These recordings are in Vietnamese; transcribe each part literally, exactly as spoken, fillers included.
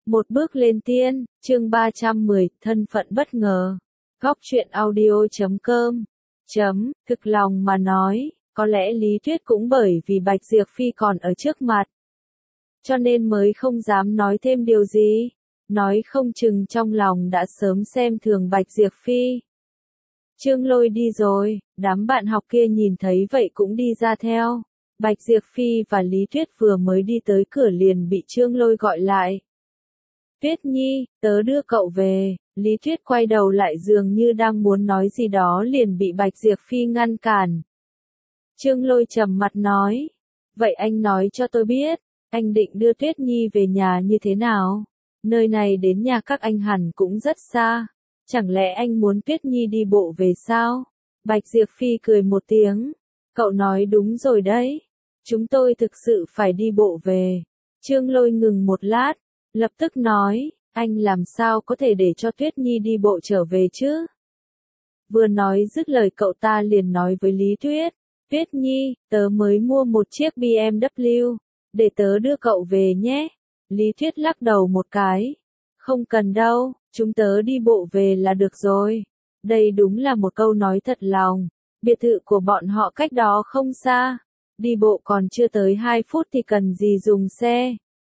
Một bước lên tiên, chương ba trăm mười, thân phận bất ngờ. Góc truyện audio chấm com. Chấm, thực lòng mà nói, có lẽ Lý Tuyết cũng bởi vì Bạch Diệp Phi còn ở trước mặt. Cho nên mới không dám nói thêm điều gì. Nói không chừng trong lòng đã sớm xem thường Bạch Diệp Phi. Trương Lôi đi rồi, đám bạn học kia nhìn thấy vậy cũng đi ra theo. Bạch Diệp Phi và Lý Tuyết vừa mới đi tới cửa liền bị Trương Lôi gọi lại. Tuyết Nhi, tớ đưa cậu về. Lý Tuyết quay đầu lại dường như đang muốn nói gì đó liền bị Bạch Diệp Phi ngăn cản. Trương Lôi trầm mặt nói. Vậy anh nói cho tôi biết, anh định đưa Tuyết Nhi về nhà như thế nào? Nơi này đến nhà các anh hẳn cũng rất xa. Chẳng lẽ anh muốn Tuyết Nhi đi bộ về sao? Bạch Diệp Phi cười một tiếng. Cậu nói đúng rồi đấy. Chúng tôi thực sự phải đi bộ về. Trương Lôi ngừng một lát, lập tức nói, anh làm sao có thể để cho Tuyết Nhi đi bộ trở về chứ? Vừa nói dứt lời cậu ta liền nói với Lý Tuyết, Tuyết Nhi, tớ mới mua một chiếc bê em vê, để tớ đưa cậu về nhé. Lý Tuyết lắc đầu một cái, không cần đâu, chúng tớ đi bộ về là được rồi. Đây đúng là một câu nói thật lòng, biệt thự của bọn họ cách đó không xa, đi bộ còn chưa tới hai phút thì cần gì dùng xe.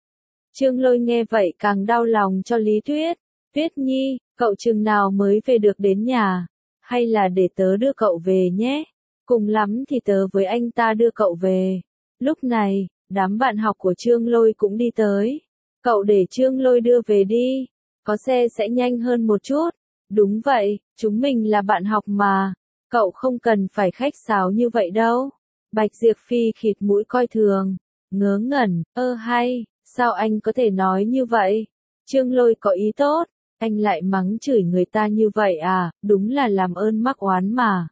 Trương Lôi nghe vậy càng đau lòng cho Lý Tuyết. Tuyết Nhi, cậu chừng nào mới về được đến nhà? Hay là để tớ đưa cậu về nhé? Cùng lắm thì tớ với anh ta đưa cậu về. Lúc này, đám bạn học của Trương Lôi cũng đi tới. Cậu để Trương Lôi đưa về đi. Có xe sẽ nhanh hơn một chút. Đúng vậy, chúng mình là bạn học mà. Cậu không cần phải khách sáo như vậy đâu. Bạch Diệp Phi khịt mũi coi thường. Ngớ ngẩn, ơ hay. Sao anh có thể nói như vậy? Trương Lôi có ý tốt, anh lại mắng chửi người ta như vậy à, đúng là làm ơn mắc oán mà.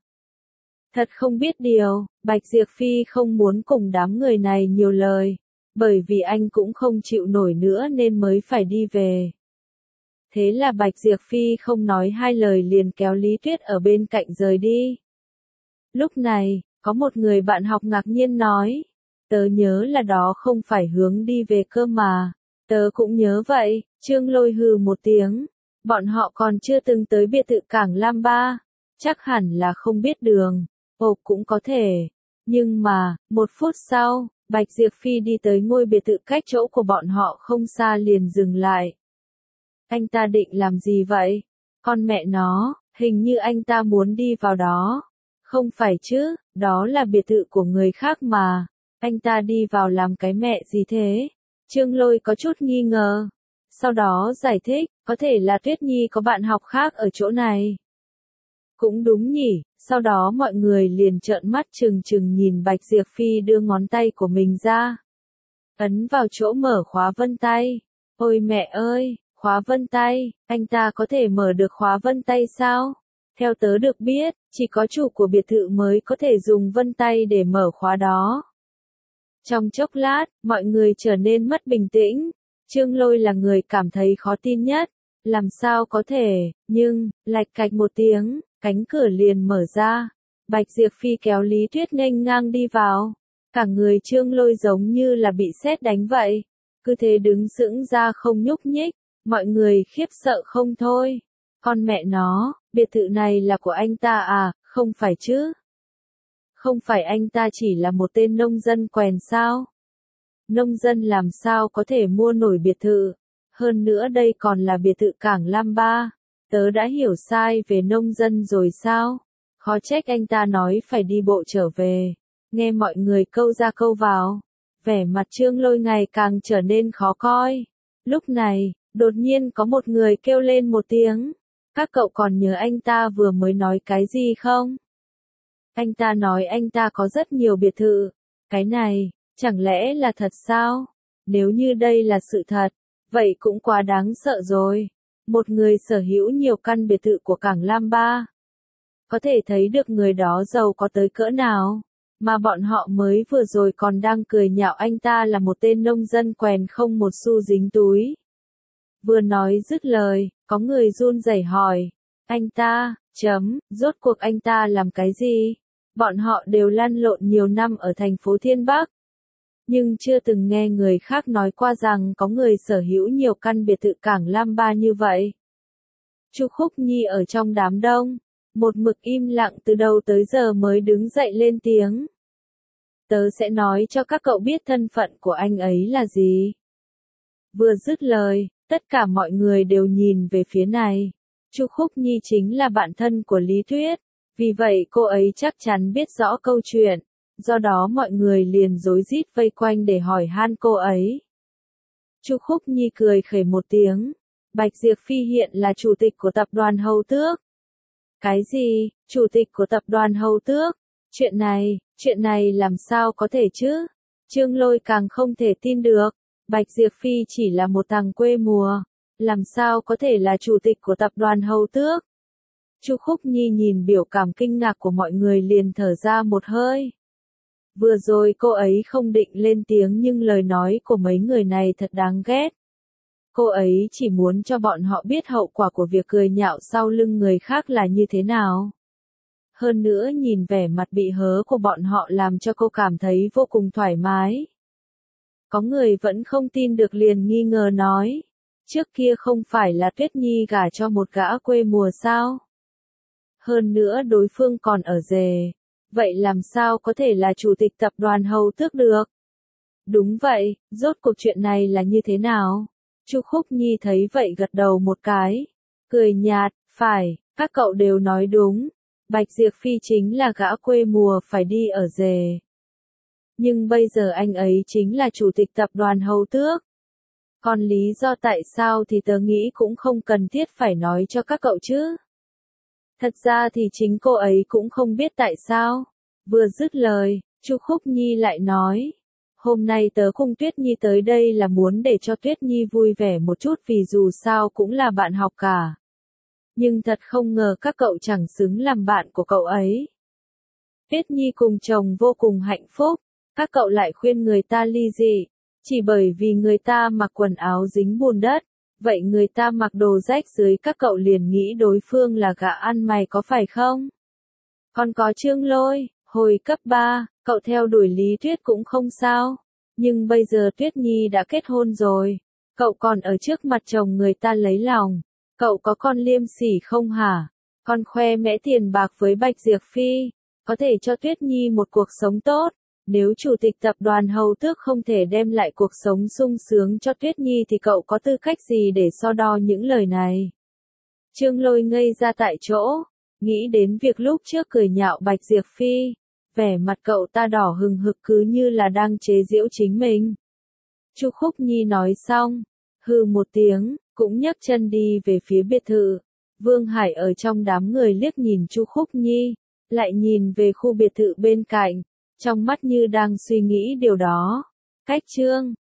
Thật không biết điều, Bạch Diệp Phi không muốn cùng đám người này nhiều lời, bởi vì anh cũng không chịu nổi nữa nên mới phải đi về. Thế là Bạch Diệp Phi không nói hai lời liền kéo Lý Tuyết ở bên cạnh rời đi. Lúc này, có một người bạn học ngạc nhiên nói. Tớ nhớ là đó không phải hướng đi về cơ mà. Tớ cũng nhớ vậy, Trương Lôi hừ một tiếng. Bọn họ còn chưa từng tới biệt thự Cảng Lam Ba. Chắc hẳn là không biết đường. Ồ cũng có thể. Nhưng mà, một phút sau, Bạch Diệp Phi đi tới ngôi biệt thự cách chỗ của bọn họ không xa liền dừng lại. Anh ta định làm gì vậy? Con mẹ nó, hình như anh ta muốn đi vào đó. Không phải chứ, đó là biệt thự của người khác mà. Anh ta đi vào làm cái mẹ gì thế? Trương Lôi có chút nghi ngờ. Sau đó giải thích, có thể là Tuyết Nhi có bạn học khác ở chỗ này. Cũng đúng nhỉ, sau đó mọi người liền trợn mắt trừng trừng nhìn Bạch Diệp Phi đưa ngón tay của mình ra. Ấn vào chỗ mở khóa vân tay. Ôi mẹ ơi, khóa vân tay, anh ta có thể mở được khóa vân tay sao? Theo tớ được biết, chỉ có chủ của biệt thự mới có thể dùng vân tay để mở khóa đó. Trong chốc lát, mọi người trở nên mất bình tĩnh. Trương Lôi là người cảm thấy khó tin nhất. Làm sao có thể, nhưng, lạch cạch một tiếng, cánh cửa liền mở ra. Bạch Diệp Phi kéo Lý Tuyết nghênh ngang đi vào. Cả người Trương Lôi giống như là bị sét đánh vậy. Cứ thế đứng sững ra không nhúc nhích. Mọi người khiếp sợ không thôi. Con mẹ nó, biệt thự này là của anh ta à, không phải chứ? Không phải anh ta chỉ là một tên nông dân quèn sao? Nông dân làm sao có thể mua nổi biệt thự? Hơn nữa đây còn là biệt thự Cảng Lam Ba. Tớ đã hiểu sai về nông dân rồi sao? Khó trách anh ta nói phải đi bộ trở về. Nghe mọi người câu ra câu vào. Vẻ mặt Trương Lôi ngày càng trở nên khó coi. Lúc này, đột nhiên có một người kêu lên một tiếng. Các cậu còn nhớ anh ta vừa mới nói cái gì không? Anh ta nói anh ta có rất nhiều biệt thự. Cái này, chẳng lẽ là thật sao? Nếu như đây là sự thật, vậy cũng quá đáng sợ rồi. Một người sở hữu nhiều căn biệt thự của Cảng Lam Ba. Có thể thấy được người đó giàu có tới cỡ nào. Mà bọn họ mới vừa rồi còn đang cười nhạo anh ta là một tên nông dân quèn không một xu dính túi. Vừa nói dứt lời, có người run rẩy hỏi. Anh ta, chấm, rốt cuộc anh ta làm cái gì? Bọn họ đều lăn lộn nhiều năm ở thành phố Thiên Bắc. Nhưng chưa từng nghe người khác nói qua rằng có người sở hữu nhiều căn biệt thự Cảng Lam Ba như vậy. Chu Khúc Nhi ở trong đám đông, một mực im lặng từ đầu tới giờ mới đứng dậy lên tiếng. Tớ sẽ nói cho các cậu biết thân phận của anh ấy là gì. Vừa dứt lời, tất cả mọi người đều nhìn về phía này. Chu Khúc Nhi chính là bạn thân của Lý Tuyết, vì vậy cô ấy chắc chắn biết rõ câu chuyện, do đó mọi người liền rối rít vây quanh để hỏi han cô ấy. Chu Khúc Nhi cười khẩy một tiếng, Bạch Diệp Phi hiện là chủ tịch của tập đoàn Hầu Tước. Cái gì, chủ tịch của tập đoàn Hầu Tước? Chuyện này, chuyện này làm sao có thể chứ? Trương Lôi càng không thể tin được, Bạch Diệp Phi chỉ là một thằng quê mùa, làm sao có thể là chủ tịch của tập đoàn Hầu Tước? Chu Khúc Nhi nhìn biểu cảm kinh ngạc của mọi người liền thở ra một hơi. Vừa rồi cô ấy không định lên tiếng nhưng lời nói của mấy người này thật đáng ghét. Cô ấy chỉ muốn cho bọn họ biết hậu quả của việc cười nhạo sau lưng người khác là như thế nào. Hơn nữa nhìn vẻ mặt bị hớ của bọn họ làm cho cô cảm thấy vô cùng thoải mái. Có người vẫn không tin được liền nghi ngờ nói, trước kia không phải là Tuyết Nhi gả cho một gã quê mùa sao? Hơn nữa đối phương còn ở rề, vậy làm sao có thể là chủ tịch tập đoàn Hầu Tước được? Đúng vậy, rốt cuộc chuyện này là như thế nào? Chu Khúc Nhi thấy vậy gật đầu một cái, cười nhạt, phải, các cậu đều nói đúng, Bạch Diệp Phi chính là gã quê mùa phải đi ở rề. Nhưng bây giờ anh ấy chính là chủ tịch tập đoàn Hầu Tước. Còn lý do tại sao thì tớ nghĩ cũng không cần thiết phải nói cho các cậu chứ. Thật ra thì chính cô ấy cũng không biết tại sao. Vừa dứt lời, Chu Khúc Nhi lại nói, hôm nay tớ cùng Tuyết Nhi tới đây là muốn để cho Tuyết Nhi vui vẻ một chút vì dù sao cũng là bạn học cả. Nhưng thật không ngờ các cậu chẳng xứng làm bạn của cậu ấy. Tuyết Nhi cùng chồng vô cùng hạnh phúc, các cậu lại khuyên người ta ly dị, chỉ bởi vì người ta mặc quần áo dính bùn đất, vậy người ta mặc đồ rách dưới các cậu liền nghĩ đối phương là gã ăn mày có phải không? Còn có Trương Lôi, hồi cấp ba, cậu theo đuổi Lý Tuyết cũng không sao, nhưng bây giờ Tuyết Nhi đã kết hôn rồi, cậu còn ở trước mặt chồng người ta lấy lòng, cậu có con liêm sỉ không hả? Con khoe mẽ tiền bạc với Bạch Diệp Phi, có thể cho Tuyết Nhi một cuộc sống tốt. Nếu chủ tịch tập đoàn Hầu Tước không thể đem lại cuộc sống sung sướng cho Tuyết Nhi thì cậu có tư cách gì để so đo những lời này? Trương Lôi ngây ra tại chỗ, nghĩ đến việc lúc trước cười nhạo Bạch Diệp Phi, vẻ mặt cậu ta đỏ hừng hực cứ như là đang chế giễu chính mình. Chu Khúc Nhi nói xong, hừ một tiếng, cũng nhấc chân đi về phía biệt thự. Vương Hải ở trong đám người liếc nhìn Chu Khúc Nhi, lại nhìn về khu biệt thự bên cạnh, trong mắt như đang suy nghĩ điều đó. Cách chương